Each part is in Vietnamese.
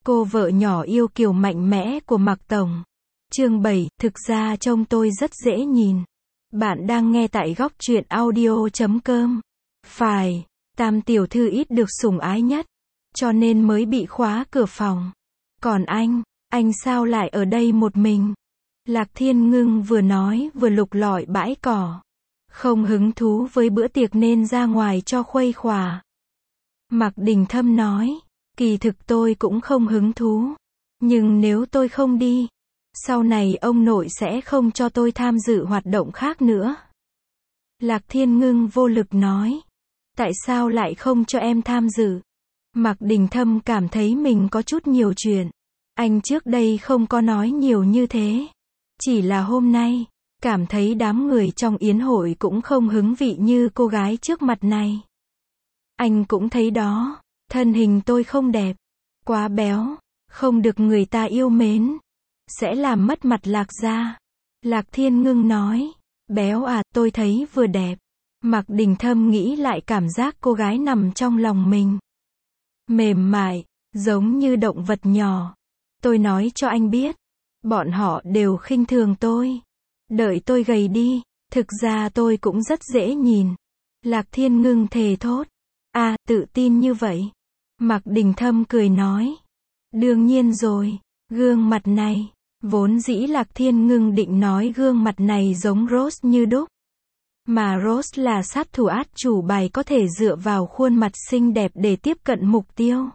Cô vợ nhỏ yêu kiều mạnh mẽ của Mạc Tổng. Chương 7, thực ra trông tôi rất dễ nhìn. Bạn đang nghe tại góc truyện audio.com. Phải, Tam tiểu thư ít được sủng ái nhất, cho nên mới bị khóa cửa phòng. Còn anh sao lại ở đây một mình? Lạc Thiên Ngưng vừa nói vừa lục lọi bãi cỏ. Không hứng thú với bữa tiệc nên ra ngoài cho khuây khỏa. Mạc Đình Thâm nói, kỳ thực tôi cũng không hứng thú. Nhưng nếu tôi không đi, sau này ông nội sẽ không cho tôi tham dự hoạt động khác nữa. Lạc Thiên Ngưng vô lực nói, tại sao lại không cho em tham dự? Mạc Đình Thâm cảm thấy mình có chút nhiều chuyện. Anh trước đây không có nói nhiều như thế. Chỉ là hôm nay, cảm thấy đám người trong yến hội cũng không hứng vị như cô gái trước mặt này. Anh cũng thấy đó, thân hình tôi không đẹp, quá béo, không được người ta yêu mến, sẽ làm mất mặt Lạc gia. Lạc Thiên Ngưng nói, béo à, tôi thấy vừa đẹp. Mạc Đình Thâm nghĩ lại cảm giác cô gái nằm trong lòng mình. Mềm mại, giống như động vật nhỏ. Tôi nói cho anh biết, bọn họ đều khinh thường tôi. Đợi tôi gầy đi, thực ra tôi cũng rất dễ nhìn. Lạc Thiên Ngưng thề thốt. À, tự tin như vậy. Mạc Đình Thâm cười nói. Đương nhiên rồi, gương mặt này. Vốn dĩ Lạc Thiên Ngưng định nói gương mặt này giống Rose như đúc. Mà Rose là sát thủ át chủ bài có thể dựa vào khuôn mặt xinh đẹp để tiếp cận mục tiêu.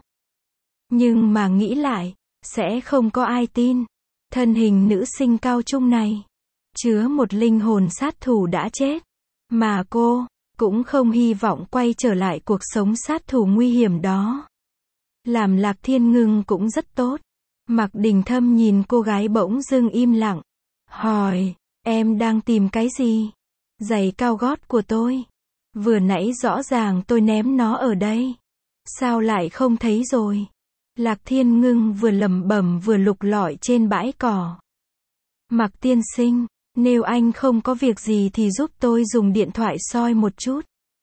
Nhưng mà nghĩ lại, sẽ không có ai tin. Thân hình nữ sinh cao trung này, chứa một linh hồn sát thủ đã chết. Mà cô, cũng không hy vọng quay trở lại cuộc sống sát thủ nguy hiểm đó. Làm Lạc Thiên Ngưng cũng rất tốt. Mạc Đình Thâm nhìn cô gái bỗng dưng im lặng. Hỏi, em đang tìm cái gì? Giày cao gót của tôi. Vừa nãy rõ ràng tôi ném nó ở đây. Sao lại không thấy rồi? Lạc Thiên Ngưng vừa lẩm bẩm vừa lục lọi trên bãi cỏ. Mạc tiên sinh, nếu anh không có việc gì thì giúp tôi dùng điện thoại soi một chút.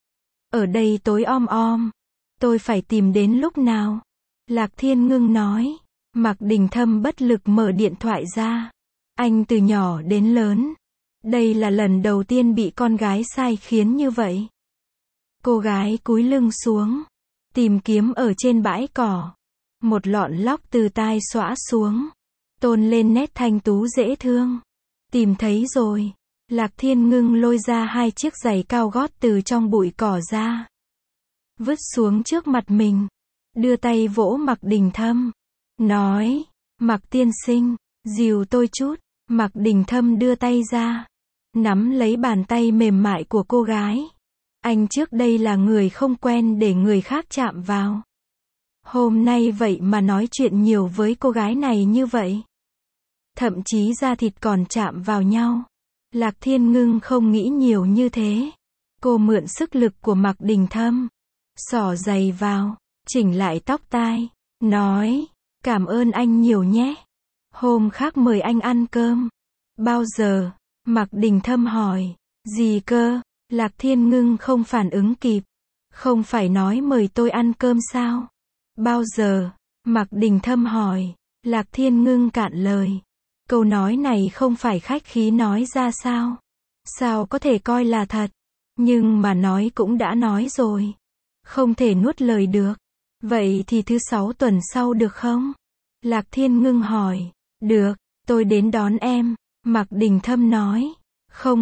Ở đây tối om om. Tôi phải tìm đến lúc nào? Lạc Thiên Ngưng nói. Mạc Đình Thâm bất lực mở điện thoại ra. Anh từ nhỏ đến lớn. Đây là lần đầu tiên bị con gái sai khiến như vậy. Cô gái cúi lưng xuống. Tìm kiếm ở trên bãi cỏ. Một lọn lóc từ tai xõa xuống. Tôn lên nét thanh tú dễ thương. Tìm thấy rồi. Lạc Thiên Ngưng lôi ra hai chiếc giày cao gót từ trong bụi cỏ ra. Vứt xuống trước mặt mình. Đưa tay vỗ Mạc Đình Thâm. Nói, Mạc tiên sinh, dìu tôi chút. Mạc Đình Thâm đưa tay ra. Nắm lấy bàn tay mềm mại của cô gái. Anh trước đây là người không quen để người khác chạm vào. Hôm nay vậy mà nói chuyện nhiều với cô gái này như vậy. Thậm chí da thịt còn chạm vào nhau. Lạc Thiên Ngưng không nghĩ nhiều như thế. Cô mượn sức lực của Mạc Đình Thâm. Xỏ giày vào, chỉnh lại tóc tai. Nói, cảm ơn anh nhiều nhé. Hôm khác mời anh ăn cơm. Bao giờ? Mạc Đình Thâm hỏi. Gì cơ? Lạc Thiên Ngưng không phản ứng kịp. Không phải nói mời tôi ăn cơm sao? Bao giờ? Mạc Đình Thâm hỏi. Lạc Thiên Ngưng cạn lời. Câu nói này không phải khách khí nói ra sao? Sao có thể coi là thật? Nhưng mà nói cũng đã nói rồi. Không thể nuốt lời được. Vậy thì thứ 6 tuần sau được không? Lạc Thiên Ngưng hỏi. Được, tôi đến đón em. Mạc Đình Thâm nói. Không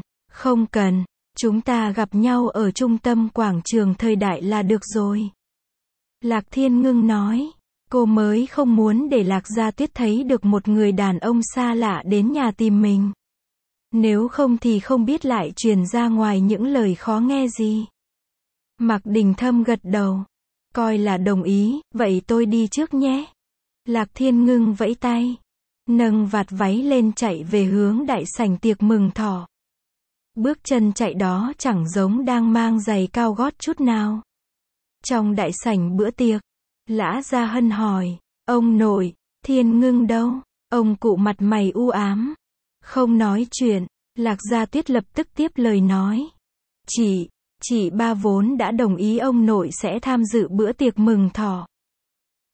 cần. Chúng ta gặp nhau ở trung tâm quảng trường thời đại là được rồi. Lạc Thiên Ngưng nói. Cô mới không muốn để Lạc Gia Tuyết thấy được một người đàn ông xa lạ đến nhà tìm mình. Nếu không thì không biết lại truyền ra ngoài những lời khó nghe gì. Mạc Đình Thâm gật đầu. Coi là đồng ý, vậy tôi đi trước nhé. Lạc Thiên Ngưng vẫy tay. Nâng vạt váy lên chạy về hướng đại sảnh tiệc mừng thọ. Bước chân chạy đó chẳng giống đang mang giày cao gót chút nào. Trong đại sảnh bữa tiệc, Lã Gia Hân hỏi, ông nội, Thiên Ngưng đâu? Ông cụ mặt mày u ám. Không nói chuyện, Lạc Gia Tuyết lập tức tiếp lời nói. Chị ba vốn đã đồng ý ông nội sẽ tham dự bữa tiệc mừng thọ.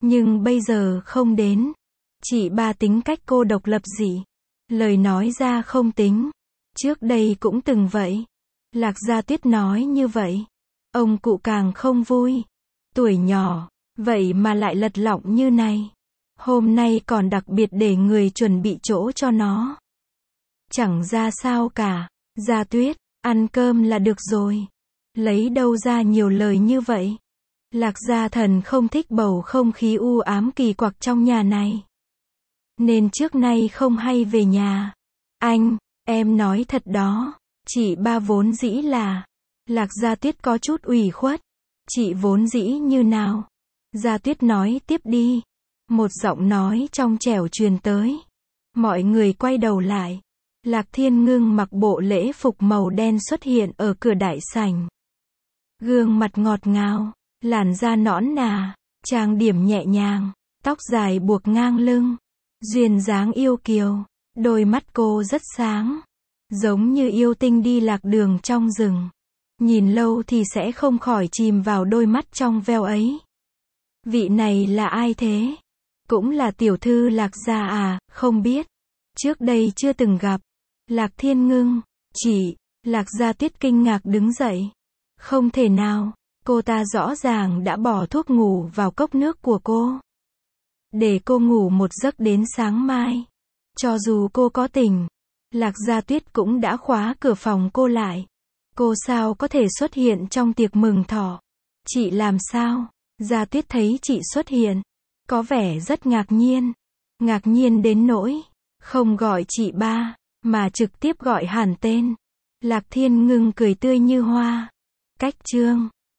Nhưng bây giờ không đến. Chị ba tính cách cô độc lập dị. Lời nói ra không tính. Trước đây cũng từng vậy. Lạc Gia Tuyết nói như vậy. Ông cụ càng không vui. Tuổi nhỏ, vậy mà lại lật lọng như này. Hôm nay còn đặc biệt để người chuẩn bị chỗ cho nó. Chẳng ra sao cả. Gia Tuyết, ăn cơm là được rồi. Lấy đâu ra nhiều lời như vậy. Lạc Gia Thần không thích bầu không khí u ám kỳ quặc trong nhà này. Nên trước nay không hay về nhà. Anh, em nói thật đó. Chị ba vốn dĩ là. Lạc Gia Tuyết có chút ủy khuất. Chị vốn dĩ như nào? Gia Tuyết nói tiếp đi. Một giọng nói trong trẻo truyền tới. Mọi người quay đầu lại. Lạc Thiên Ngưng mặc bộ lễ phục màu đen xuất hiện ở cửa đại sảnh. Gương mặt ngọt ngào, làn da nõn nà, trang điểm nhẹ nhàng, tóc dài buộc ngang lưng, duyên dáng yêu kiều, đôi mắt cô rất sáng, giống như yêu tinh đi lạc đường trong rừng. Nhìn lâu thì sẽ không khỏi chìm vào đôi mắt trong veo ấy. Vị này là ai thế? Cũng là tiểu thư Lạc gia à, không biết. Trước đây chưa từng gặp. Lạc Thiên Ngưng, chị, Lạc Gia Tuyết kinh ngạc đứng dậy. Không thể nào, cô ta rõ ràng đã bỏ thuốc ngủ vào cốc nước của cô. Để cô ngủ một giấc đến sáng mai. Cho dù cô có tỉnh, Lạc Gia Tuyết cũng đã khóa cửa phòng cô lại. Cô sao có thể xuất hiện trong tiệc mừng thọ? Chị làm sao? Gia Tuyết thấy chị xuất hiện, có vẻ rất ngạc nhiên. Ngạc nhiên đến nỗi, không gọi chị ba, mà trực tiếp gọi hẳn tên. Lạc Thiên Ngưng cười tươi như hoa. Cách chương